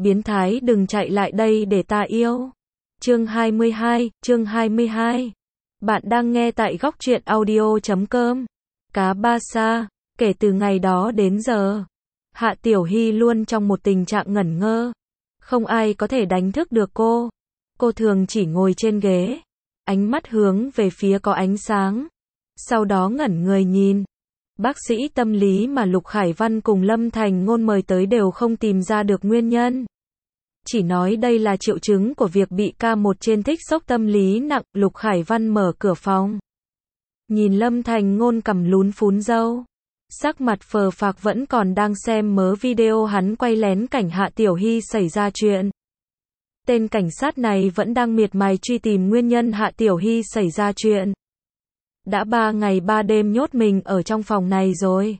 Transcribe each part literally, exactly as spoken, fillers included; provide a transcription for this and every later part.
biến thái đừng chạy lại đây để ta yêu. Chương hai mươi hai, chương hai mươi hai. Bạn đang nghe tại góc truyện audio chấm com. Cá Ba Sa, kể từ ngày đó đến giờ, Hạ Tiểu Hy luôn trong một tình trạng ngẩn ngơ. Không ai có thể đánh thức được cô. Cô thường chỉ ngồi trên ghế, ánh mắt hướng về phía có ánh sáng. Sau đó ngẩn người nhìn. Bác sĩ tâm lý mà Lục Khải Văn cùng Lâm Thành Ngôn mời tới đều không tìm ra được nguyên nhân. Chỉ nói đây là triệu chứng của việc bị ca một trên thích sốc tâm lý nặng. Lục Khải Văn mở cửa phòng. Nhìn Lâm Thành Ngôn cầm lún phún râu, sắc mặt phờ phạc vẫn còn đang xem mớ video hắn quay lén cảnh Hạ Tiểu Hy xảy ra chuyện. Tên cảnh sát này vẫn đang miệt mài truy tìm nguyên nhân Hạ Tiểu Hy xảy ra chuyện. Đã ba ngày ba đêm nhốt mình ở trong phòng này rồi.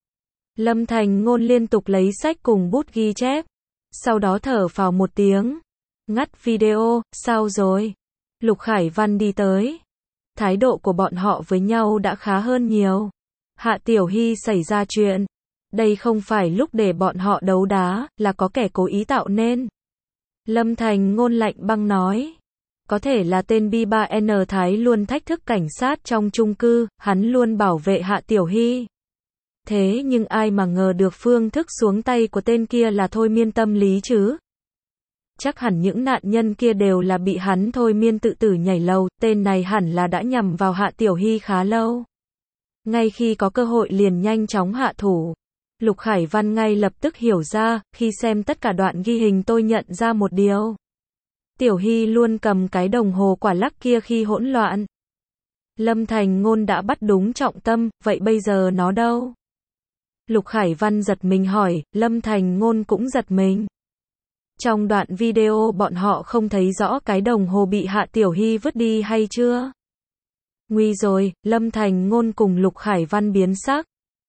Lâm Thành Ngôn liên tục lấy sách cùng bút ghi chép. Sau đó thở phào một tiếng. Ngắt video, sao rồi? Lục Khải Văn đi tới. Thái độ của bọn họ với nhau đã khá hơn nhiều. Hạ Tiểu Hy xảy ra chuyện. Đây không phải lúc để bọn họ đấu đá, là có kẻ cố ý tạo nên. Lâm Thành Ngôn lạnh băng nói. Có thể là tên B ba N Thái luôn thách thức cảnh sát trong chung cư, hắn luôn bảo vệ Hạ Tiểu Hy. Thế nhưng ai mà ngờ được phương thức xuống tay của tên kia là thôi miên tâm lý chứ? Chắc hẳn những nạn nhân kia đều là bị hắn thôi miên tự tử nhảy lầu, tên này hẳn là đã nhằm vào Hạ Tiểu Hy khá lâu. Ngay khi có cơ hội liền nhanh chóng hạ thủ. Lục Khải Văn ngay lập tức hiểu ra, khi xem tất cả đoạn ghi hình tôi nhận ra một điều. Tiểu Hy luôn cầm cái đồng hồ quả lắc kia khi hỗn loạn. Lâm Thành Ngôn đã bắt đúng trọng tâm, vậy bây giờ nó đâu? Lục Khải Văn giật mình hỏi, Lâm Thành Ngôn cũng giật mình. Trong đoạn video bọn họ không thấy rõ cái đồng hồ bị Hạ Tiểu Hy vứt đi hay chưa? Nguy rồi, Lâm Thành Ngôn cùng Lục Khải Văn biến sắc.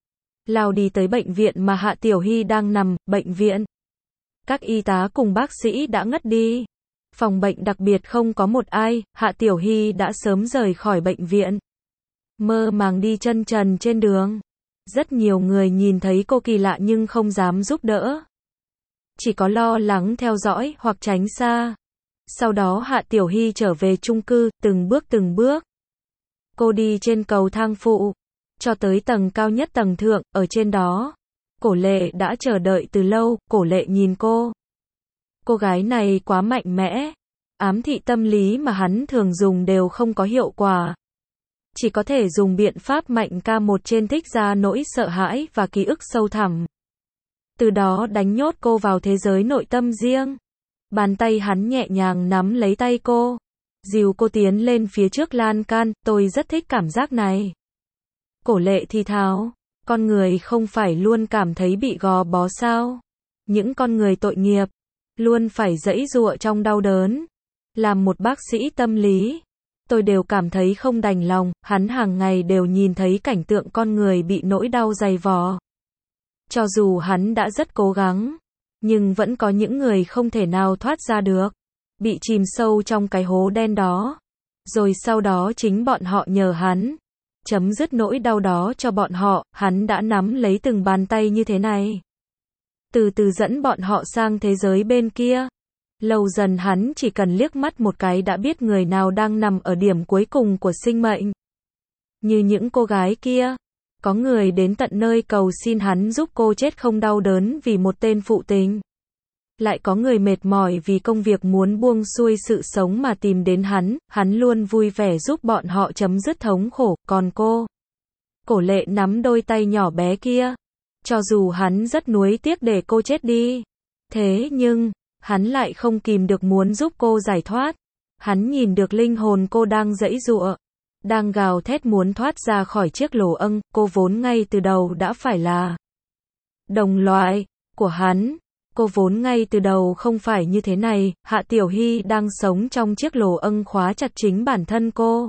Lao đi tới bệnh viện mà Hạ Tiểu Hy đang nằm, bệnh viện. Các y tá cùng bác sĩ đã ngất đi. Phòng bệnh đặc biệt không có một ai, Hạ Tiểu Hy đã sớm rời khỏi bệnh viện. Mơ màng đi chân trần trên đường. Rất nhiều người nhìn thấy cô kỳ lạ nhưng không dám giúp đỡ. Chỉ có lo lắng theo dõi hoặc tránh xa. Sau đó Hạ Tiểu Hy trở về chung cư, từng bước từng bước. Cô đi trên cầu thang phụ, cho tới tầng cao nhất tầng thượng, ở trên đó. Cổ Lệ đã chờ đợi từ lâu, Cổ Lệ nhìn cô. Cô gái này quá mạnh mẽ. Ám thị tâm lý mà hắn thường dùng đều không có hiệu quả. Chỉ có thể dùng biện pháp mạnh ca một trên thích ra nỗi sợ hãi và ký ức sâu thẳm. Từ đó đánh nhốt cô vào thế giới nội tâm riêng. Bàn tay hắn nhẹ nhàng nắm lấy tay cô. Dìu cô tiến lên phía trước lan can, tôi rất thích cảm giác này. Cổ Lệ thì thào, con người không phải luôn cảm thấy bị gò bó sao? Những con người tội nghiệp, luôn phải giãy giụa trong đau đớn. Làm một bác sĩ tâm lý, tôi đều cảm thấy không đành lòng, hắn hàng ngày đều nhìn thấy cảnh tượng con người bị nỗi đau dày vò. Cho dù hắn đã rất cố gắng, nhưng vẫn có những người không thể nào thoát ra được, bị chìm sâu trong cái hố đen đó. Rồi sau đó chính bọn họ nhờ hắn chấm dứt nỗi đau đó cho bọn họ, hắn đã nắm lấy từng bàn tay như thế này. Từ từ dẫn bọn họ sang thế giới bên kia. Lâu dần hắn chỉ cần liếc mắt một cái đã biết người nào đang nằm ở điểm cuối cùng của sinh mệnh. Như những cô gái kia. Có người đến tận nơi cầu xin hắn giúp cô chết không đau đớn vì một tên phụ tình. Lại có người mệt mỏi vì công việc muốn buông xuôi sự sống mà tìm đến hắn, hắn luôn vui vẻ giúp bọn họ chấm dứt thống khổ, còn cô. Cổ Lệ nắm đôi tay nhỏ bé kia. Cho dù hắn rất nuối tiếc để cô chết đi. Thế nhưng, hắn lại không kìm được muốn giúp cô giải thoát. Hắn nhìn được linh hồn cô đang giãy giụa, đang gào thét muốn thoát ra khỏi chiếc lỗ âng, cô vốn ngay từ đầu đã phải là đồng loại của hắn. Cô vốn ngay từ đầu không phải như thế này, Hạ Tiểu Hy đang sống trong chiếc lỗ âng khóa chặt chính bản thân cô.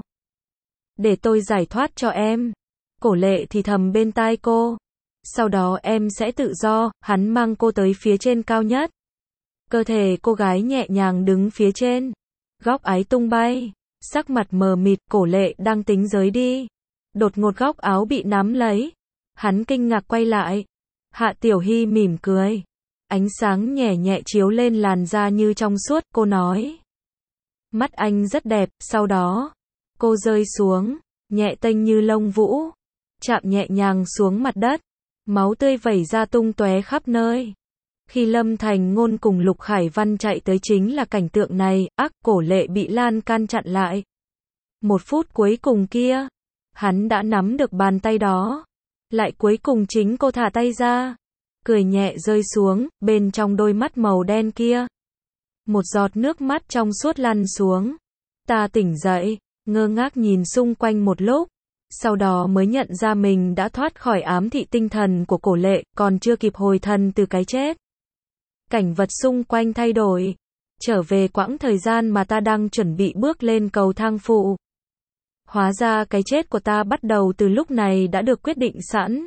Để tôi giải thoát cho em. Cổ Lệ thì thầm bên tai cô. Sau đó em sẽ tự do, hắn mang cô tới phía trên cao nhất. Cơ thể cô gái nhẹ nhàng đứng phía trên. Góc áo tung bay. Sắc mặt mờ mịt, Cổ Lệ đang tính rời đi. Đột ngột góc áo bị nắm lấy. Hắn kinh ngạc quay lại. Hạ Tiểu Hy mỉm cười. Ánh sáng nhẹ nhẹ chiếu lên làn da như trong suốt, cô nói. Mắt anh rất đẹp, sau đó, cô rơi xuống, nhẹ tênh như lông vũ, chạm nhẹ nhàng xuống mặt đất, máu tươi vẩy ra tung tóe khắp nơi. Khi Lâm Thành Ngôn cùng Lục Khải Văn chạy tới chính là cảnh tượng này, ác, Cổ Lệ bị lan can chặn lại. Một phút cuối cùng kia, hắn đã nắm được bàn tay đó. Lại cuối cùng chính cô thả tay ra, cười nhẹ rơi xuống, bên trong đôi mắt màu đen kia. Một giọt nước mắt trong suốt lăn xuống. Ta tỉnh dậy, ngơ ngác nhìn xung quanh một lúc, sau đó mới nhận ra mình đã thoát khỏi ám thị tinh thần của Cổ Lệ, còn chưa kịp hồi thần từ cái chết. Cảnh vật xung quanh thay đổi, trở về quãng thời gian mà ta đang chuẩn bị bước lên cầu thang phụ. Hóa ra cái chết của ta bắt đầu từ lúc này đã được quyết định sẵn.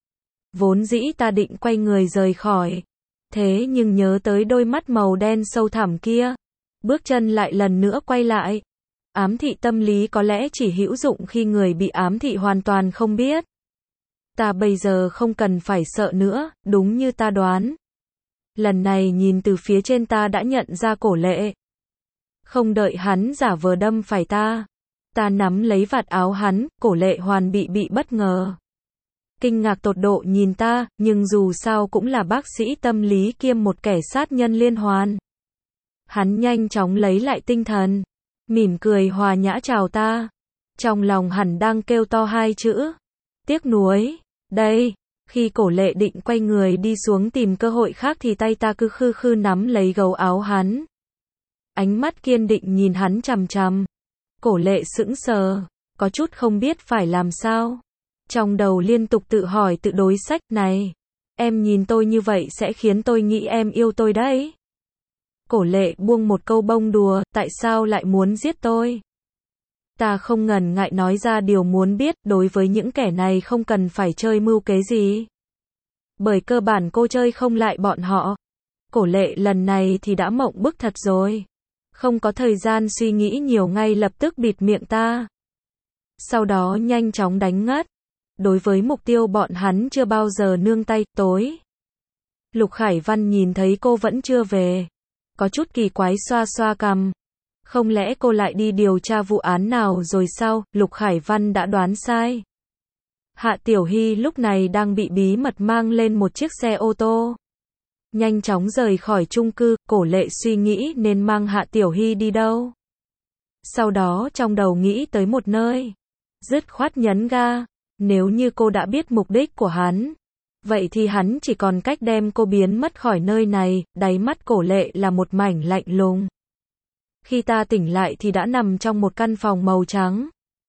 Vốn dĩ ta định quay người rời khỏi, thế nhưng nhớ tới đôi mắt màu đen sâu thẳm kia, bước chân lại lần nữa quay lại. Ám thị tâm lý có lẽ chỉ hữu dụng khi người bị ám thị hoàn toàn không biết. Ta bây giờ không cần phải sợ nữa, đúng như ta đoán. Lần này nhìn từ phía trên ta đã nhận ra Cổ Lệ. Không đợi hắn giả vờ đâm phải ta, ta nắm lấy vạt áo hắn, Cổ Lệ hoàn bị bị bất ngờ. Kinh ngạc tột độ nhìn ta, nhưng dù sao cũng là bác sĩ tâm lý kiêm một kẻ sát nhân liên hoàn. Hắn nhanh chóng lấy lại tinh thần, mỉm cười hòa nhã chào ta. Trong lòng hẳn đang kêu to hai chữ. Tiếc nuối. Đây, khi Cổ Lệ định quay người đi xuống tìm cơ hội khác thì tay ta cứ khư khư nắm lấy gấu áo hắn. Ánh mắt kiên định nhìn hắn chằm chằm. Cổ Lệ sững sờ, có chút không biết phải làm sao. Trong đầu liên tục tự hỏi tự đối sách, này, em nhìn tôi như vậy sẽ khiến tôi nghĩ em yêu tôi đấy. Cổ Lệ buông một câu bông đùa, tại sao lại muốn giết tôi? Ta không ngần ngại nói ra điều muốn biết, đối với những kẻ này không cần phải chơi mưu kế gì. Bởi cơ bản cô chơi không lại bọn họ. Cổ Lệ lần này thì đã mộng bức thật rồi. Không có thời gian suy nghĩ nhiều, ngay lập tức bịt miệng ta. Sau đó nhanh chóng đánh ngất. Đối với mục tiêu bọn hắn chưa bao giờ nương tay. Tối, Lục Khải Văn nhìn thấy cô vẫn chưa về, có chút kỳ quái xoa xoa cằm. Không lẽ cô lại đi điều tra vụ án nào rồi sao? Lục Khải Văn đã đoán sai. Hạ Tiểu Hy lúc này đang bị bí mật mang lên một chiếc xe ô tô, nhanh chóng rời khỏi chung cư. Cổ Lệ suy nghĩ nên mang Hạ Tiểu Hy đi đâu. Sau đó trong đầu nghĩ tới một nơi, dứt khoát nhấn ga. Nếu như cô đã biết mục đích của hắn, vậy thì hắn chỉ còn cách đem cô biến mất khỏi nơi này. Đáy mắt Cổ Lệ là một mảnh lạnh lùng. Khi ta tỉnh lại thì đã nằm trong một căn phòng màu trắng.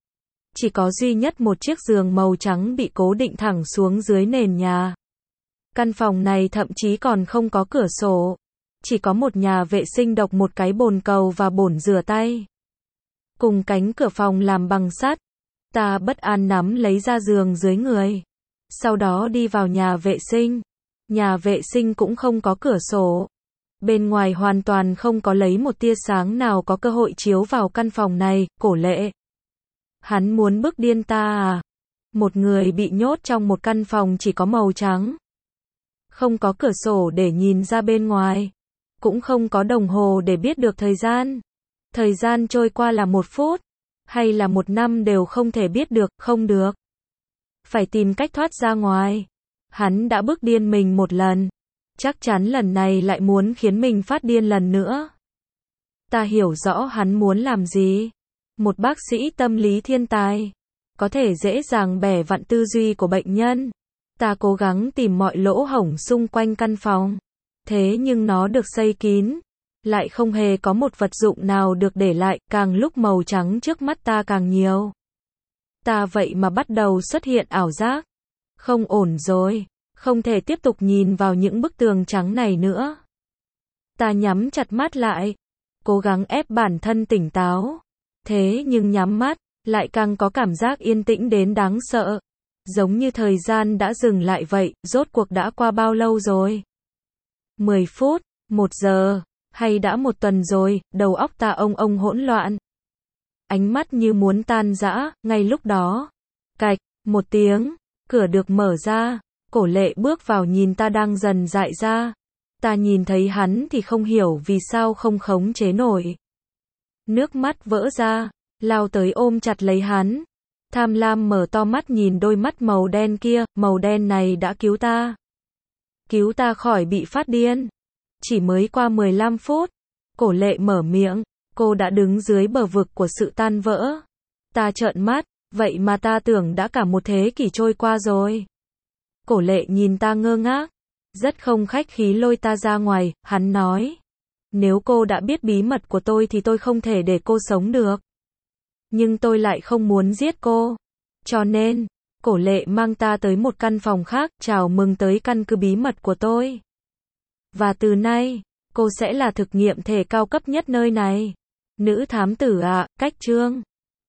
Chỉ có duy nhất một chiếc giường màu trắng bị cố định thẳng xuống dưới nền nhà. Căn phòng này thậm chí còn không có cửa sổ. Chỉ có một nhà vệ sinh độc, một cái bồn cầu và bồn rửa tay. Cùng cánh cửa phòng làm bằng sắt. Ta bất an nắm lấy ra giường dưới người. Sau đó đi vào nhà vệ sinh. Nhà vệ sinh cũng không có cửa sổ. Bên ngoài hoàn toàn không có lấy một tia sáng nào có cơ hội chiếu vào căn phòng này. Cổ Lệ, hắn muốn bức điên ta à? Một người bị nhốt trong một căn phòng chỉ có màu trắng, không có cửa sổ để nhìn ra bên ngoài, cũng không có đồng hồ để biết được thời gian. Thời gian trôi qua là một phút, hay là một năm đều không thể biết được. Không được, phải tìm cách thoát ra ngoài. Hắn đã bức điên mình một lần, chắc chắn lần này lại muốn khiến mình phát điên lần nữa. Ta hiểu rõ hắn muốn làm gì. Một bác sĩ tâm lý thiên tài, có thể dễ dàng bẻ vặn tư duy của bệnh nhân. Ta cố gắng tìm mọi lỗ hổng xung quanh căn phòng, thế nhưng nó được xây kín, lại không hề có một vật dụng nào được để lại. Càng lúc màu trắng trước mắt ta càng nhiều. Ta vậy mà bắt đầu xuất hiện ảo giác. Không ổn rồi, không thể tiếp tục nhìn vào những bức tường trắng này nữa. Ta nhắm chặt mắt lại, cố gắng ép bản thân tỉnh táo. Thế nhưng nhắm mắt, lại càng có cảm giác yên tĩnh đến đáng sợ. Giống như thời gian đã dừng lại vậy. Rốt cuộc đã qua bao lâu rồi? mười phút, một giờ, hay đã một tuần rồi? Đầu óc ta ông ông hỗn loạn. Ánh mắt như muốn tan rã. Ngay lúc đó, cạch, một tiếng, cửa được mở ra. Cổ Lệ bước vào nhìn ta đang dần dại ra. Ta nhìn thấy hắn thì không hiểu vì sao không khống chế nổi. Nước mắt vỡ ra, lao tới ôm chặt lấy hắn. Tham lam mở to mắt nhìn đôi mắt màu đen kia, màu đen này đã cứu ta. Cứu ta khỏi bị phát điên. Chỉ mới qua mười lăm phút, Cổ Lệ mở miệng, cô đã đứng dưới bờ vực của sự tan vỡ. Ta trợn mắt, vậy mà ta tưởng đã cả một thế kỷ trôi qua rồi. Cổ Lệ nhìn ta ngơ ngác, rất không khách khí lôi ta ra ngoài, hắn nói. Nếu cô đã biết bí mật của tôi thì tôi không thể để cô sống được. Nhưng tôi lại không muốn giết cô. Cho nên, Cổ Lệ mang ta tới một căn phòng khác, chào mừng tới căn cứ bí mật của tôi. Và từ nay, cô sẽ là thực nghiệm thể cao cấp nhất nơi này. Nữ thám tử ạ, à, cách chương.